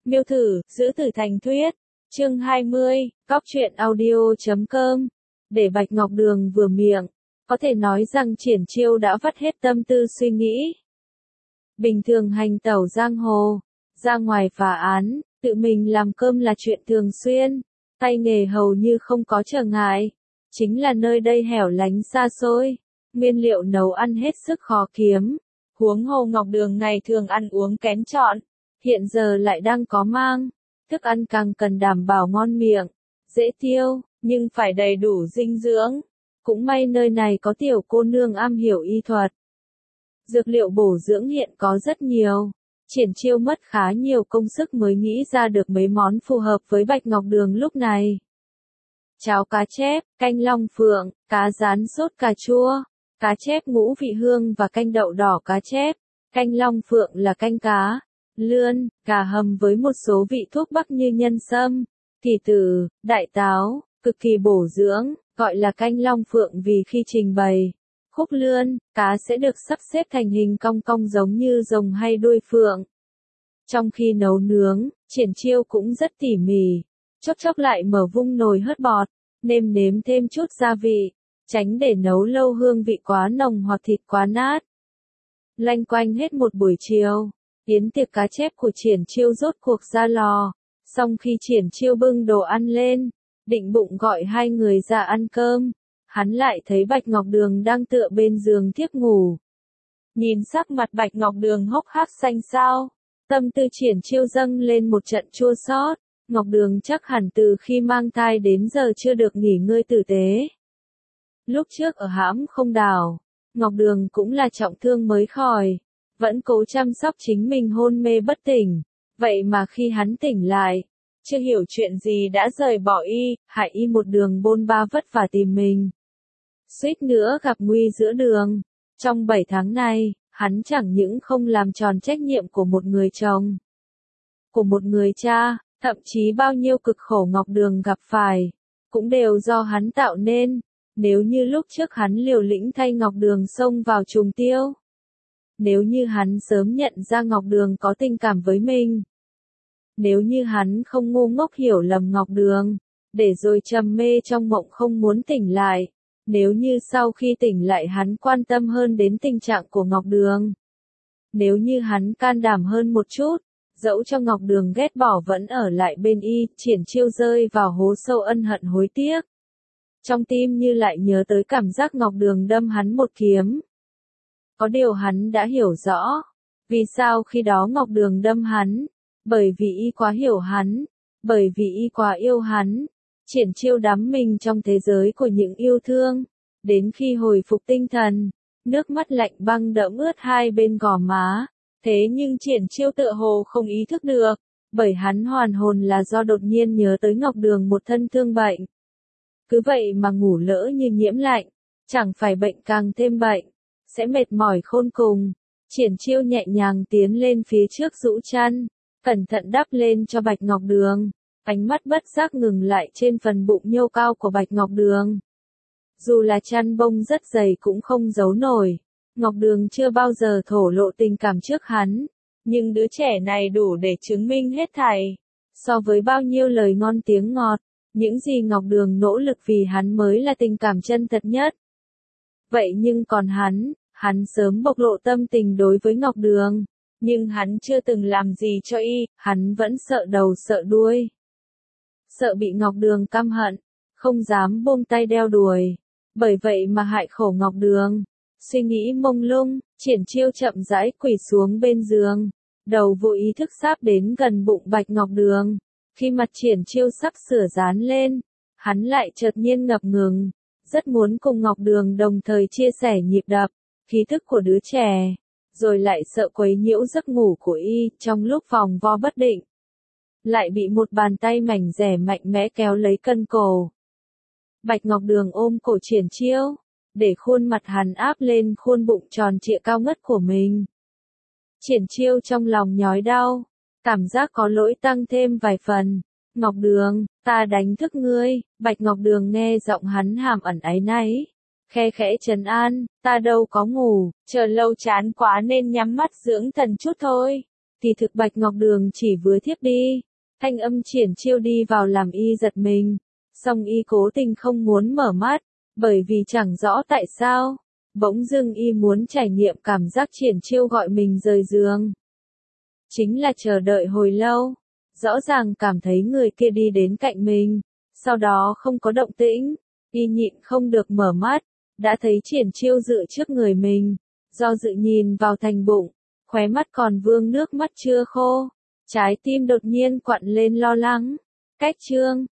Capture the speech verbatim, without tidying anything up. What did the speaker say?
Miêu thử, giữ tử thành thuyết. Chương hai mươi, Cóc truyện audio chấm com. Để Bạch Ngọc Đường vừa miệng, có thể nói rằng Triển Chiêu đã vắt hết tâm tư suy nghĩ. Bình thường hành tẩu giang hồ, ra ngoài phá án, tự mình làm cơm là chuyện thường xuyên, tay nghề hầu như không có trở ngại. Chính là nơi đây hẻo lánh xa xôi, nguyên liệu nấu ăn hết sức khó kiếm. Huống hồ Ngọc Đường ngày thường ăn uống kén chọn, hiện giờ lại đang có mang, thức ăn càng cần đảm bảo ngon miệng, dễ tiêu, nhưng phải đầy đủ dinh dưỡng. Cũng may nơi này có tiểu cô nương am hiểu y thuật. Dược liệu bổ dưỡng hiện có rất nhiều. Triển Chiêu mất khá nhiều công sức mới nghĩ ra được mấy món phù hợp với Bạch Ngọc Đường lúc này. Cháo cá chép, canh long phượng, cá rán sốt cà chua, cá chép ngũ vị hương và canh đậu đỏ cá chép. Canh long phượng là canh cá, lươn, gà hầm với một số vị thuốc bắc như nhân sâm, kỳ tử, đại táo, cực kỳ bổ dưỡng, gọi là canh long phượng vì khi trình bày khúc lươn, cá sẽ được sắp xếp thành hình cong cong giống như rồng hay đuôi phượng. Trong khi nấu nướng, Triển Chiêu cũng rất tỉ mỉ, chốc chốc lại mở vung nồi hớt bọt, nêm nếm thêm chút gia vị, tránh để nấu lâu hương vị quá nồng hoặc thịt quá nát. Loanh quanh hết một buổi chiều, yến tiệc cá chép của Triển Chiêu rốt cuộc ra lò. Xong khi Triển Chiêu bưng đồ ăn lên, định bụng gọi hai người ra ăn cơm, hắn lại thấy Bạch Ngọc Đường đang tựa bên giường thiếp ngủ. Nhìn sắc mặt Bạch Ngọc Đường hốc hác xanh xao, tâm tư Triển Chiêu dâng lên một trận chua xót. Ngọc Đường chắc hẳn từ khi mang thai đến giờ chưa được nghỉ ngơi tử tế. Lúc trước ở hãm không đảo, Ngọc Đường cũng là trọng thương mới khỏi, vẫn cố chăm sóc chính mình hôn mê bất tỉnh. Vậy mà khi hắn tỉnh lại, chưa hiểu chuyện gì đã rời bỏ y, hại y một đường bôn ba vất vả tìm mình. Suýt nữa gặp nguy giữa đường. Trong bảy tháng này, hắn chẳng những không làm tròn trách nhiệm của một người chồng, của một người cha, thậm chí bao nhiêu cực khổ Ngọc Đường gặp phải, cũng đều do hắn tạo nên. Nếu như lúc trước hắn liều lĩnh thay Ngọc Đường xông vào trùng tiêu, nếu như hắn sớm nhận ra Ngọc Đường có tình cảm với mình, nếu như hắn không ngu ngốc hiểu lầm Ngọc Đường, để rồi trầm mê trong mộng không muốn tỉnh lại, nếu như sau khi tỉnh lại hắn quan tâm hơn đến tình trạng của Ngọc Đường, nếu như hắn can đảm hơn một chút, dẫu cho Ngọc Đường ghét bỏ vẫn ở lại bên y, Triển Chiêu rơi vào hố sâu ân hận hối tiếc. Trong tim như lại nhớ tới cảm giác Ngọc Đường đâm hắn một kiếm. Có điều hắn đã hiểu rõ, vì sao khi đó Ngọc Đường đâm hắn, bởi vì y quá hiểu hắn, bởi vì y quá yêu hắn. Triển Chiêu đắm mình trong thế giới của những yêu thương, đến khi hồi phục tinh thần, nước mắt lạnh băng đẫm ướt hai bên gò má. Thế nhưng Triển Chiêu tựa hồ không ý thức được, bởi hắn hoàn hồn là do đột nhiên nhớ tới Ngọc Đường một thân thương bệnh. Cứ vậy mà ngủ lỡ như nhiễm lạnh, chẳng phải bệnh càng thêm bệnh, sẽ mệt mỏi khôn cùng. Triển Chiêu nhẹ nhàng tiến lên phía trước rũ chăn, cẩn thận đắp lên cho Bạch Ngọc Đường, ánh mắt bất giác ngừng lại trên phần bụng nhô cao của Bạch Ngọc Đường. Dù là chăn bông rất dày cũng không giấu nổi, Ngọc Đường chưa bao giờ thổ lộ tình cảm trước hắn, nhưng đứa trẻ này đủ để chứng minh hết thảy. So với bao nhiêu lời ngon tiếng ngọt, những gì Ngọc Đường nỗ lực vì hắn mới là tình cảm chân thật nhất. Vậy nhưng còn hắn, hắn sớm bộc lộ tâm tình đối với Ngọc Đường, nhưng hắn chưa từng làm gì cho y, hắn vẫn sợ đầu sợ đuôi. Sợ bị Ngọc Đường căm hận, không dám buông tay đeo đuổi, bởi vậy mà hại khổ Ngọc Đường. Suy nghĩ mông lung, Triển Chiêu chậm rãi quỳ xuống bên giường, đầu vô ý thức sáp đến gần bụng Bạch Ngọc Đường. Khi mặt Triển Chiêu sắp sửa dán lên, hắn lại chợt nhiên ngập ngừng, rất muốn cùng Ngọc Đường đồng thời chia sẻ nhịp đập, khí thức của đứa trẻ, rồi lại sợ quấy nhiễu giấc ngủ của y, trong lúc vòng vo bất định, lại bị một bàn tay mảnh dẻ mạnh mẽ kéo lấy cân cổ. Bạch Ngọc Đường ôm cổ Triển Chiêu, để khuôn mặt hắn áp lên khuôn bụng tròn trịa cao ngất của mình. Triển Chiêu trong lòng nhói đau, cảm giác có lỗi tăng thêm vài phần. Ngọc Đường, ta đánh thức ngươi. Bạch Ngọc Đường nghe giọng hắn hàm ẩn áy náy, khe khẽ trấn an, ta đâu có ngủ, chờ lâu chán quá nên nhắm mắt dưỡng thần chút thôi. Kỳ thực Bạch Ngọc Đường chỉ vừa thiếp đi. Thanh âm Triển Chiêu đi vào làm y giật mình. Song y cố tình không muốn mở mắt, bởi vì chẳng rõ tại sao. Bỗng dưng y muốn trải nghiệm cảm giác Triển Chiêu gọi mình rời giường. Chính là chờ đợi hồi lâu. Rõ ràng cảm thấy người kia đi đến cạnh mình. Sau đó không có động tĩnh. Y nhịn không được mở mắt. Đã thấy Triển Chiêu dựa trước người mình. Do dự nhìn vào thành bụng. Khóe mắt còn vương nước mắt chưa khô. Trái tim đột nhiên quặn lên lo lắng. Cách chương